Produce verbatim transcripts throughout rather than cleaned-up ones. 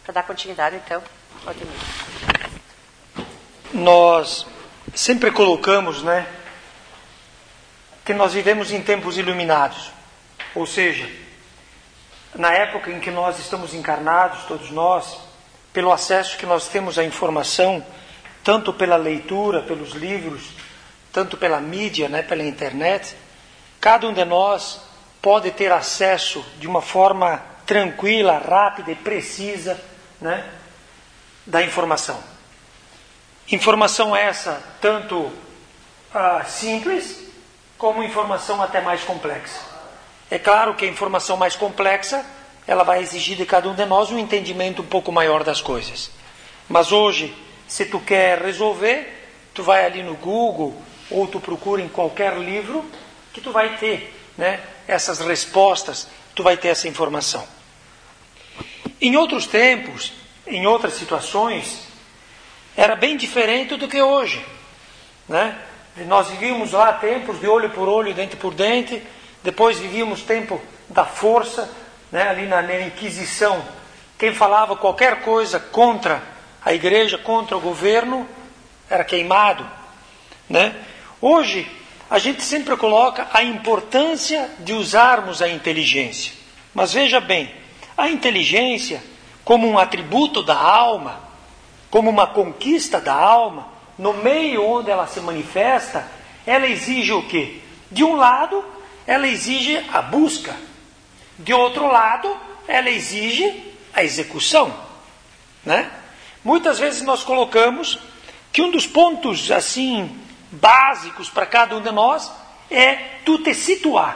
Para dar continuidade, então, Valdemir. Nós sempre colocamos, né, que nós vivemos em tempos iluminados. Ou seja, na época em que nós estamos encarnados, todos nós, pelo acesso que nós temos à informação, tanto pela leitura, pelos livros, tanto pela mídia, né, pela internet, cada um de nós pode ter acesso de uma forma tranquila, rápida e precisa, né, da informação. Informação essa tanto ah, simples como informação até mais complexa. É claro que a informação mais complexa ela vai exigir de cada um de nós um entendimento um pouco maior das coisas. Mas hoje, se tu quer resolver, tu vai ali no Google ou tu procura em qualquer livro que tu vai ter, né, essas respostas, tu vai ter essa informação. Em outros tempos, em outras situações, era bem diferente do que hoje, né? Nós vivíamos lá tempos de olho por olho, dente por dente, depois vivíamos tempo da força, né? Ali na, na Inquisição, quem falava qualquer coisa contra a igreja, contra o governo, era queimado, né? Hoje, a gente sempre coloca a importância de usarmos a inteligência. Mas veja bem, a inteligência, como um atributo da alma, como uma conquista da alma, no meio onde ela se manifesta, ela exige o quê? De um lado, ela exige a busca. De outro lado, ela exige a execução, né? Muitas vezes nós colocamos que um dos pontos, assim, básicos para cada um de nós é tu te situar.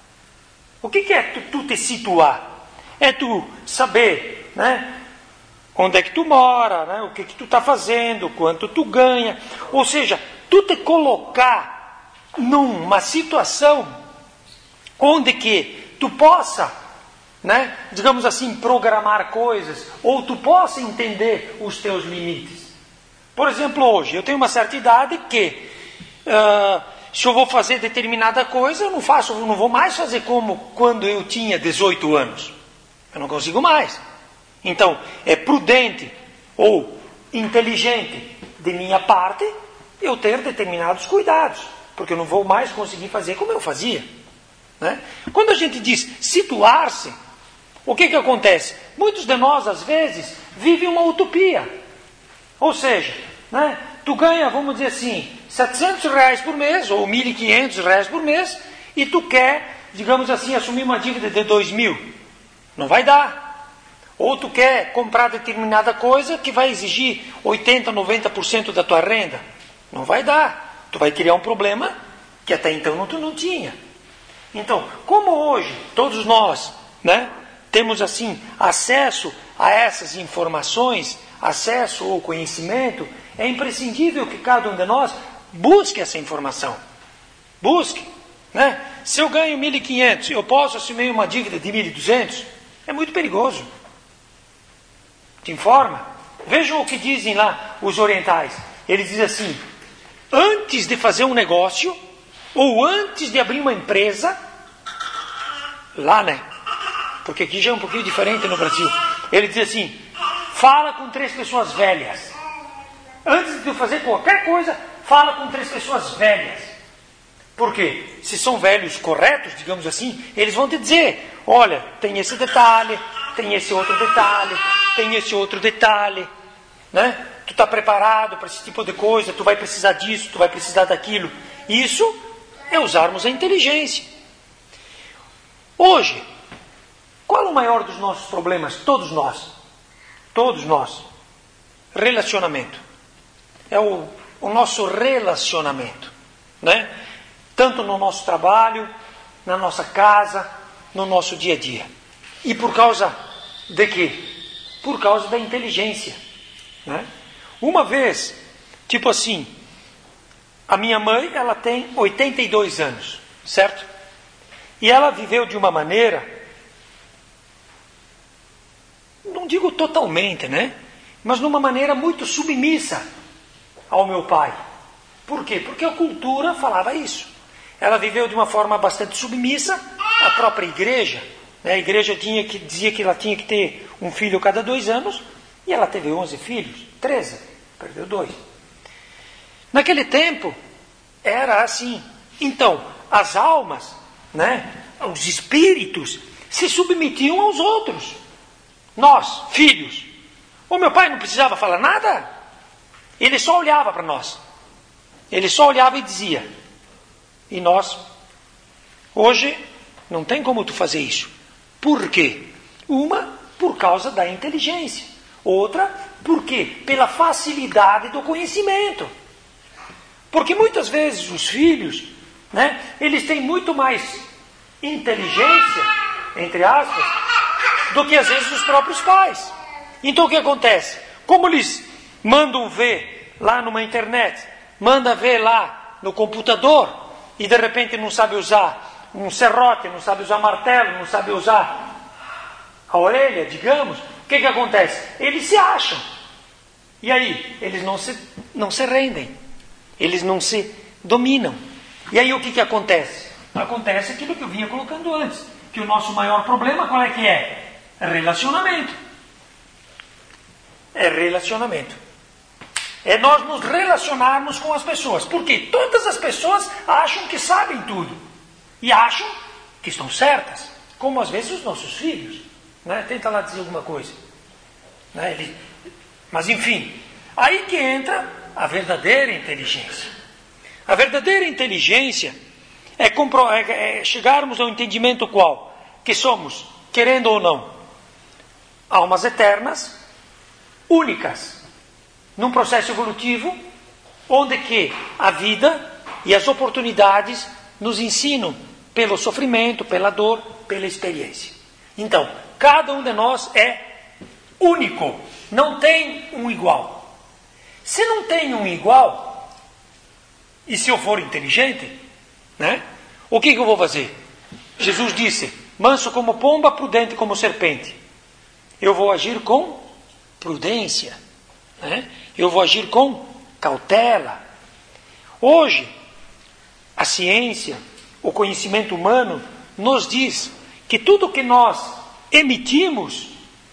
O que, que é tu, tu te situar? É tu saber, né, onde é que tu mora, né, o que, que tu está fazendo, quanto tu ganha. Ou seja, tu te colocar numa situação onde que tu possa, né, digamos assim, programar coisas, ou tu possa entender os teus limites. Por exemplo, hoje, eu tenho uma certa idade que, uh, se eu vou fazer determinada coisa, eu não faço, eu não vou mais fazer como quando eu tinha dezoito anos. Eu não consigo mais. Então, é prudente ou inteligente de minha parte eu ter determinados cuidados, porque eu não vou mais conseguir fazer como eu fazia, né? Quando a gente diz situar-se, o que que acontece? Muitos de nós, às vezes, vivem uma utopia. Ou seja, né, tu ganha, vamos dizer assim, setecentos reais por mês, ou mil e quinhentos reais por mês, e tu quer, digamos assim, assumir uma dívida de dois mil. Não vai dar. Ou tu quer comprar determinada coisa que vai exigir oitenta, noventa por cento da tua renda. Não vai dar. Tu vai criar um problema que até então não, tu não tinha. Então, como hoje todos nós, né, temos assim acesso a essas informações, acesso ao conhecimento, é imprescindível que cada um de nós busque essa informação. Busque, né? Se eu ganho mil e quinhentos, eu posso assumir uma dívida de mil e duzentos? É muito perigoso. Te informa? Vejam o que dizem lá os orientais. Eles dizem assim: antes de fazer um negócio, ou antes de abrir uma empresa, lá, né? Porque aqui já é um pouquinho diferente no Brasil. Ele diz assim: fala com três pessoas velhas. Antes de fazer qualquer coisa, fala com três pessoas velhas. Por quê? Se são velhos corretos, digamos assim, eles vão te dizer: olha, tem esse detalhe, tem esse outro detalhe, tem esse outro detalhe, né? Tu está preparado para esse tipo de coisa, tu vai precisar disso, tu vai precisar daquilo. Isso é usarmos a inteligência. Hoje, qual é o maior dos nossos problemas? Todos nós. Todos nós. Relacionamento. É o, o nosso relacionamento, né? Tanto no nosso trabalho, na nossa casa, no nosso dia a dia. E por causa de quê? Por causa da inteligência, né? Uma vez, tipo assim, a minha mãe, ela tem oitenta e dois anos, certo? E ela viveu de uma maneira, não digo totalmente, né? Mas numa maneira muito submissa ao meu pai. Por quê? Porque a cultura falava isso. Ela viveu de uma forma bastante submissa à própria igreja. A igreja tinha que, dizia que ela tinha que ter um filho a cada dois anos, E ela teve onze filhos, treze, perdeu dois. Naquele tempo, era assim. Então, as almas, né, os espíritos, se submetiam aos outros. Nós, filhos. O meu pai não precisava falar nada. Ele só olhava para nós. Ele só olhava e dizia. E nós, hoje, não tem como tu fazer isso. Por quê? Uma, por causa da inteligência. Outra, por quê? Pela facilidade do conhecimento. Porque muitas vezes os filhos, né, eles têm muito mais inteligência, entre aspas, do que às vezes os próprios pais. Então o que acontece? Como eles mandam ver lá numa internet, manda ver lá no computador, e de repente não sabe usar um serrote, não sabe usar martelo, não sabe usar a orelha, digamos, o que que acontece? Eles se acham. E aí, eles não se, não se rendem. Eles não se dominam. E aí o que que acontece? Acontece aquilo que eu vinha colocando antes. Que o nosso maior problema, qual é que é? É relacionamento. É relacionamento. É nós nos relacionarmos com as pessoas. Porque todas as pessoas acham que sabem tudo. E acham que estão certas. Como às vezes os nossos filhos. Né? Tenta lá dizer alguma coisa. Né? Ele... Mas enfim, aí que entra a verdadeira inteligência. A verdadeira inteligência é, compro... é chegarmos ao entendimento qual? Que somos, querendo ou não, almas eternas, únicas, num processo evolutivo, onde que a vida e as oportunidades nos ensinam pelo sofrimento, pela dor, pela experiência. Então, cada um de nós é único, não tem um igual. Se não tem um igual, e se eu for inteligente, né, o que, que eu vou fazer? Jesus disse, manso como pomba, prudente como serpente. Eu vou agir com prudência, né? Eu vou agir com cautela. Hoje, a ciência, o conhecimento humano, nos diz que tudo que nós emitimos,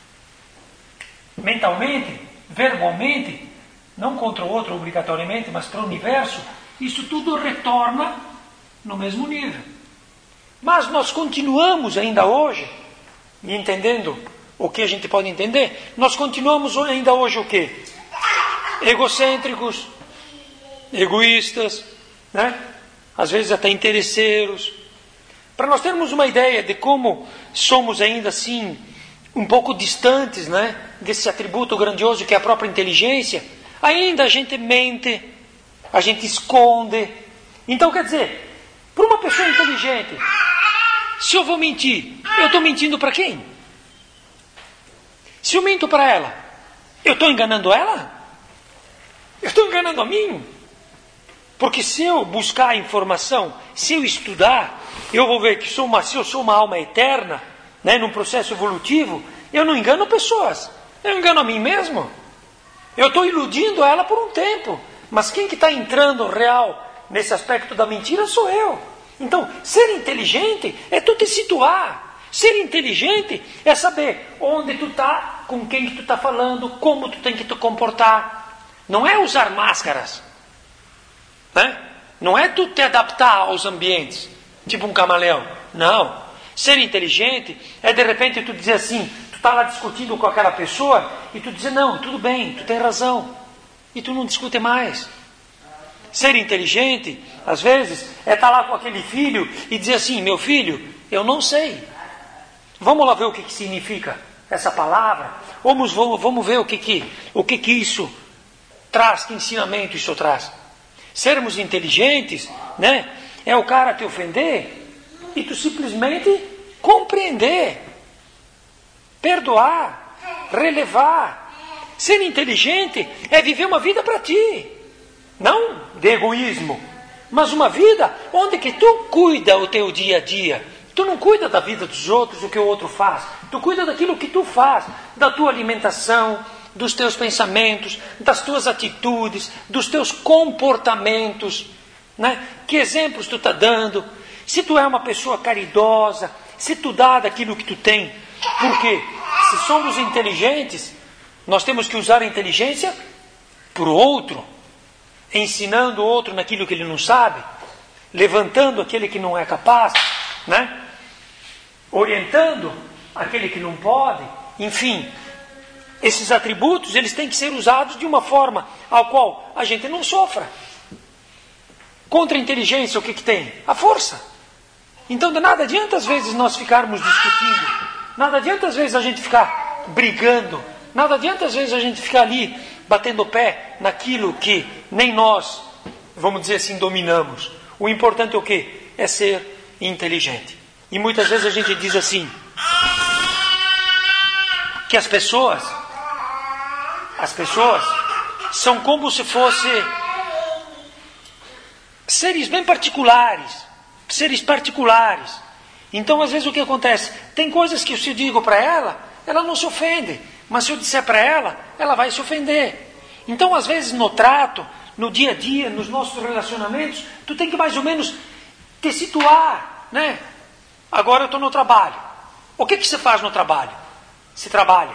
mentalmente, verbalmente, não contra o outro obrigatoriamente, mas para o universo, isso tudo retorna no mesmo nível. Mas nós continuamos ainda hoje, e entendendo o que a gente pode entender, nós continuamos ainda hoje o quê? Egocêntricos, egoístas, né? Às vezes até interesseiros. Para nós termos uma ideia de como somos ainda assim, um pouco distantes, né, desse atributo grandioso que é a própria inteligência, ainda a gente mente, a gente esconde. Então, quer dizer, para uma pessoa inteligente, se eu vou mentir, eu estou mentindo para quem? Se eu minto para ela, eu estou enganando ela? Eu estou enganando a mim? Porque se eu buscar a informação, se eu estudar, eu vou ver que sou uma, se eu sou uma alma eterna, né, num processo evolutivo, eu não engano pessoas, eu engano a mim mesmo. Eu estou iludindo ela por um tempo, mas quem que está entrando real nesse aspecto da mentira sou eu. Então, ser inteligente é tu te situar. Ser inteligente é saber onde tu está, com quem que tu está falando, como tu tem que te comportar. Não é usar máscaras, né? Não é tu te adaptar aos ambientes, tipo um camaleão. Não. Ser inteligente é de repente tu dizer assim, tu está lá discutindo com aquela pessoa e tu dizer, não, tudo bem, tu tem razão. E tu não discute mais. Ser inteligente, às vezes, é estar lá com aquele filho e dizer assim, meu filho, eu não sei. Vamos lá ver o que, que significa essa palavra. Vamos, vamos, vamos ver o, que, que, o que, que isso traz, que ensinamento isso traz. Sermos inteligentes, né, é o cara te ofender e tu simplesmente compreender, perdoar, relevar. Ser inteligente é viver uma vida para ti, não de egoísmo, mas uma vida onde que tu cuida o teu dia a dia. Tu não cuida da vida dos outros, o que o outro faz. Tu cuida daquilo que tu faz, da tua alimentação, dos teus pensamentos, das tuas atitudes, dos teus comportamentos, né? Que exemplos tu está dando? Se tu é uma pessoa caridosa, se tu dá daquilo que tu tem. Porque se somos inteligentes, Nós temos que usar a inteligência para o outro, ensinando o outro naquilo que ele não sabe, levantando aquele que não é capaz, né? Orientando aquele que não pode, enfim. Esses atributos, eles têm que ser usados de uma forma ao qual a gente não sofra. Contra a inteligência, o que que tem? A força. Então, de nada adianta às vezes nós ficarmos discutindo, nada adianta às vezes a gente ficar brigando, nada adianta às vezes a gente ficar ali batendo o pé naquilo que nem nós, vamos dizer assim, dominamos. O importante é o quê? É ser inteligente. E muitas vezes a gente diz assim, que as pessoas, as pessoas são como se fossem seres bem particulares, seres particulares. Então, às vezes, o que acontece? Tem coisas que se eu digo para ela, ela não se ofende. Mas se eu disser para ela, ela vai se ofender. Então, às vezes, no trato, no dia a dia, nos nossos relacionamentos, tu tem que mais ou menos te situar, né? Agora eu estou no trabalho. O que que você faz no trabalho? Se trabalha.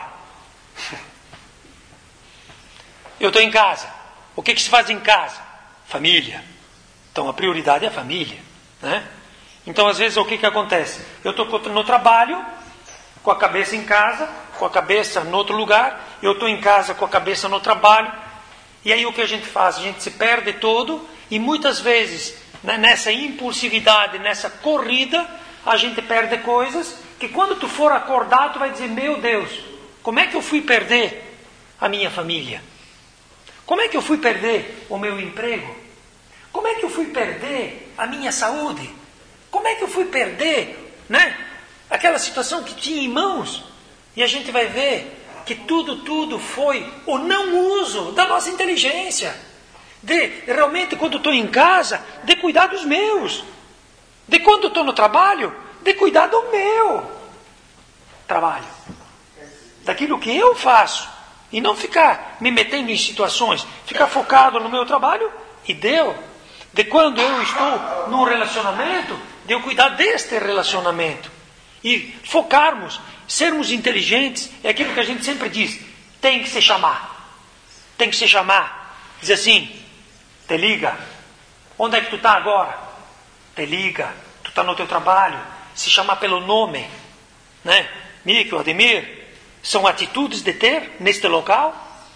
Eu estou em casa. O que que se faz em casa? Família. Então, a prioridade é a família, né? Então, às vezes, o que que acontece? Eu estou no trabalho, com a cabeça em casa, com a cabeça em outro lugar. Eu estou em casa com a cabeça no trabalho. E aí o que a gente faz? A gente se perde todo. E muitas vezes, né, nessa impulsividade, nessa corrida, a gente perde coisas que quando tu for acordar, tu vai dizer, meu Deus, como é que eu fui perder a minha família? Como é que eu fui perder o meu emprego? Como é que eu fui perder a minha saúde? Como é que eu fui perder, né, aquela situação que tinha em mãos? E a gente vai ver que tudo, tudo foi o não uso da nossa inteligência. De, realmente, quando estou em casa, de cuidar dos meus. De quando estou no trabalho, de cuidar do meu trabalho. Daquilo que eu faço. E não ficar me metendo em situações. Ficar focado no meu trabalho e deu. De quando eu estou num relacionamento, de eu cuidar deste relacionamento. E focarmos, sermos inteligentes, é aquilo que a gente sempre diz, tem que se chamar. Tem que se chamar. Diz assim, te liga. Onde é que tu está agora? Te liga. Tu está no teu trabalho. Se chamar pelo nome. Né? Mico, Ademir, são atitudes de ter neste local?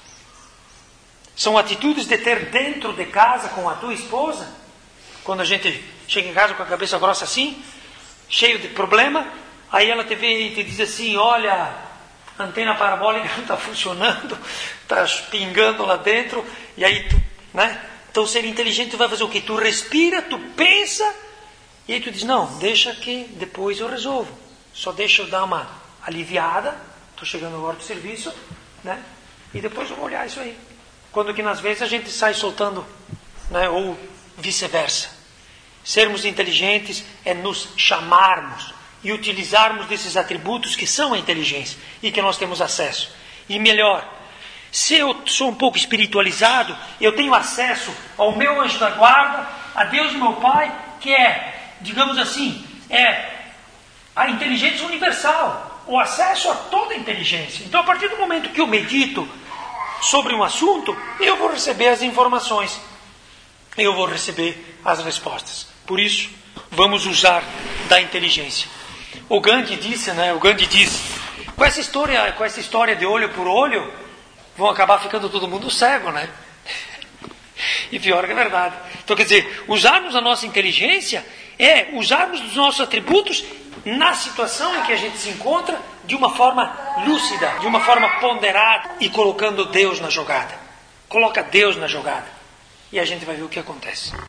São atitudes de ter dentro de casa com a tua esposa? Quando a gente chega em casa com a cabeça grossa assim, cheio de problema, aí ela te vê e te diz assim, olha, a antena parabólica não está funcionando, está pingando lá dentro, e aí tu, né? Então ser inteligente tu vai fazer o quê? Tu respira, tu pensa, e aí tu diz, não, deixa que depois eu resolvo. Só deixa eu dar uma aliviada, estou chegando agora do serviço, né? E depois eu vou olhar isso aí. Quando que nas vezes a gente sai soltando, né? Ou vice-versa. Sermos inteligentes é nos chamarmos e utilizarmos desses atributos que são a inteligência e que nós temos acesso. E melhor, se eu sou um pouco espiritualizado, eu tenho acesso ao meu anjo da guarda, a Deus meu Pai, que é, digamos assim, é a inteligência universal, o acesso a toda a inteligência. Então, a partir do momento que eu medito sobre um assunto, eu vou receber as informações, eu vou receber as respostas. Por isso, vamos usar da inteligência. O Gandhi disse, né? O Gandhi diz, com essa história, com essa história de olho por olho, vão acabar ficando todo mundo cego, né? E pior que é verdade. Então, quer dizer, usarmos a nossa inteligência é usarmos os nossos atributos na situação em que a gente se encontra de uma forma lúcida, de uma forma ponderada e colocando Deus na jogada. Coloca Deus na jogada. E a gente vai ver o que acontece.